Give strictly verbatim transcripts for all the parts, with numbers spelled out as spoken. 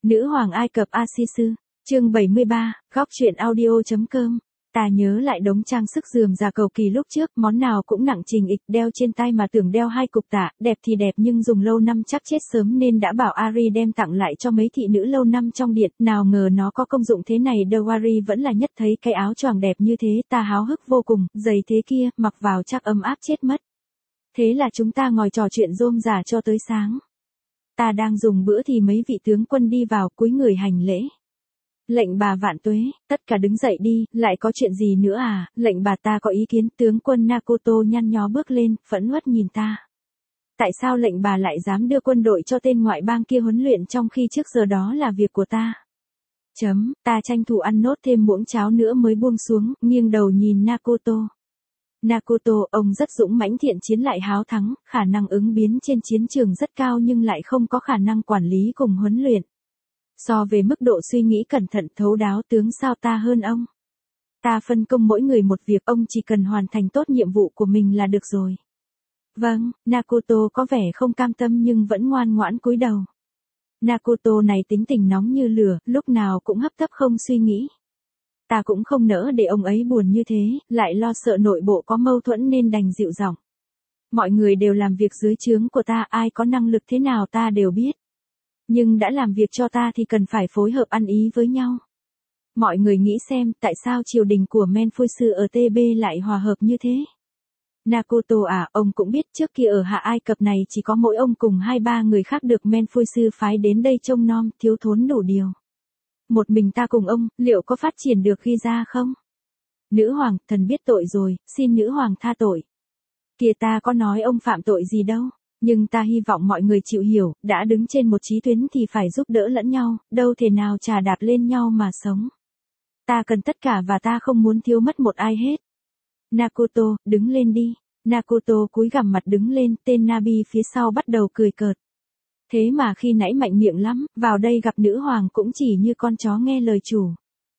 Nữ hoàng Ai Cập Asisu, chương bảy mươi ba, góc truyện audio.com. Ta nhớ lại đống trang sức rườm rà cầu kỳ lúc trước, món nào cũng nặng trình ịch, đeo trên tay mà tưởng đeo hai cục tạ, đẹp thì đẹp nhưng dùng lâu năm chắc chết sớm nên đã bảo Ari đem tặng lại cho mấy thị nữ lâu năm trong điện, nào ngờ nó có công dụng thế này đâu. Ari vẫn là nhất thấy cái áo choàng đẹp như thế, ta háo hức vô cùng, giày thế kia, mặc vào chắc ấm áp chết mất. Thế là chúng ta ngồi trò chuyện rôm rả cho tới sáng. Ta đang dùng bữa thì mấy vị tướng quân đi vào cúi người hành lễ. Lệnh bà vạn tuế, tất cả đứng dậy đi, lại có chuyện gì nữa à, lệnh bà ta có ý kiến. Tướng quân Nakoto nhăn nhó bước lên, phẫn uất nhìn ta. Tại sao lệnh bà lại dám đưa quân đội cho tên ngoại bang kia huấn luyện trong khi trước giờ đó là việc của ta? Chấm, ta tranh thủ ăn nốt thêm muỗng cháo nữa mới buông xuống, nghiêng đầu nhìn Nakoto. Nakoto, ông rất dũng mãnh thiện chiến lại háo thắng, khả năng ứng biến trên chiến trường rất cao nhưng lại không có khả năng quản lý cùng huấn luyện. So về mức độ suy nghĩ cẩn thận thấu đáo tướng sao ta hơn ông. Ta phân công mỗi người một việc, ông chỉ cần hoàn thành tốt nhiệm vụ của mình là được rồi. Vâng, Nakoto có vẻ không cam tâm nhưng vẫn ngoan ngoãn cúi đầu. Nakoto này tính tình nóng như lửa, lúc nào cũng hấp tấp không suy nghĩ. Ta cũng không nỡ để ông ấy buồn như thế, lại lo sợ nội bộ có mâu thuẫn nên đành dịu giọng. Mọi người đều làm việc dưới trướng của ta, ai có năng lực thế nào ta đều biết. Nhưng đã làm việc cho ta thì cần phải phối hợp ăn ý với nhau. Mọi người nghĩ xem tại sao triều đình của Menfusu ở tê bê lại hòa hợp như thế. Nakoto à, ông cũng biết trước kia ở Hạ Ai Cập này chỉ có mỗi ông cùng hai ba người khác được Menfusu phái đến đây trông nom, thiếu thốn đủ điều. Một mình ta cùng ông, liệu có phát triển được ghi ra không? Nữ hoàng, thần biết tội rồi, xin nữ hoàng tha tội. Kìa ta có nói ông phạm tội gì đâu, nhưng ta hy vọng mọi người chịu hiểu, đã đứng trên một chí tuyến thì phải giúp đỡ lẫn nhau, đâu thể nào chà đạp lên nhau mà sống. Ta cần tất cả và ta không muốn thiếu mất một ai hết. Nakoto, đứng lên đi. Nakoto cúi gằm mặt đứng lên, tên Nabi phía sau bắt đầu cười cợt. Thế mà khi nãy mạnh miệng lắm, vào đây gặp nữ hoàng cũng chỉ như con chó nghe lời chủ.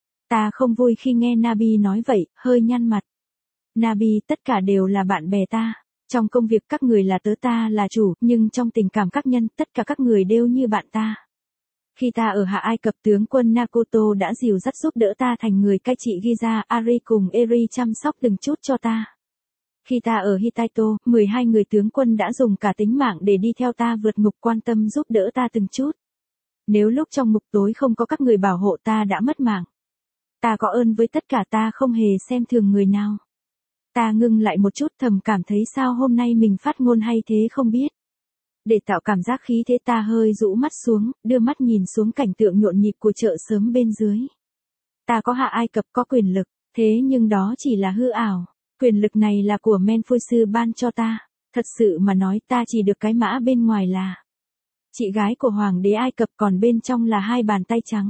Ta không vui khi nghe Nabi nói vậy, hơi nhăn mặt. Nabi, tất cả đều là bạn bè ta. Trong công việc các người là tớ, ta là chủ, nhưng trong tình cảm các nhân, tất cả các người đều như bạn ta. Khi ta ở Hạ Ai Cập, tướng quân Nakoto đã dìu dắt giúp đỡ ta thành người cai trị Giza, Ari cùng Eri chăm sóc từng chút cho ta. Khi ta ở Hittito, mười hai người tướng quân đã dùng cả tính mạng để đi theo ta vượt ngục, quan tâm giúp đỡ ta từng chút. Nếu lúc trong ngục tối không có các người bảo hộ ta đã mất mạng. Ta có ơn với tất cả, ta không hề xem thường người nào. Ta ngưng lại một chút, thầm cảm thấy sao hôm nay mình phát ngôn hay thế không biết. Để tạo cảm giác khí thế ta hơi rũ mắt xuống, đưa mắt nhìn xuống cảnh tượng nhộn nhịp của chợ sớm bên dưới. Ta có Hạ Ai Cập có quyền lực, thế nhưng đó chỉ là hư ảo. Quyền lực này là của Menfusu ban cho ta. Thật sự mà nói ta chỉ được cái mã bên ngoài là chị gái của Hoàng đế Ai Cập, còn bên trong là hai bàn tay trắng.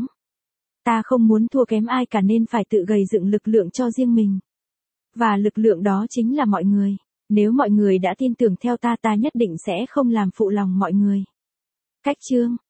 Ta không muốn thua kém ai cả nên phải tự gầy dựng lực lượng cho riêng mình. Và lực lượng đó chính là mọi người. Nếu mọi người đã tin tưởng theo ta, ta nhất định sẽ không làm phụ lòng mọi người. Cách chương,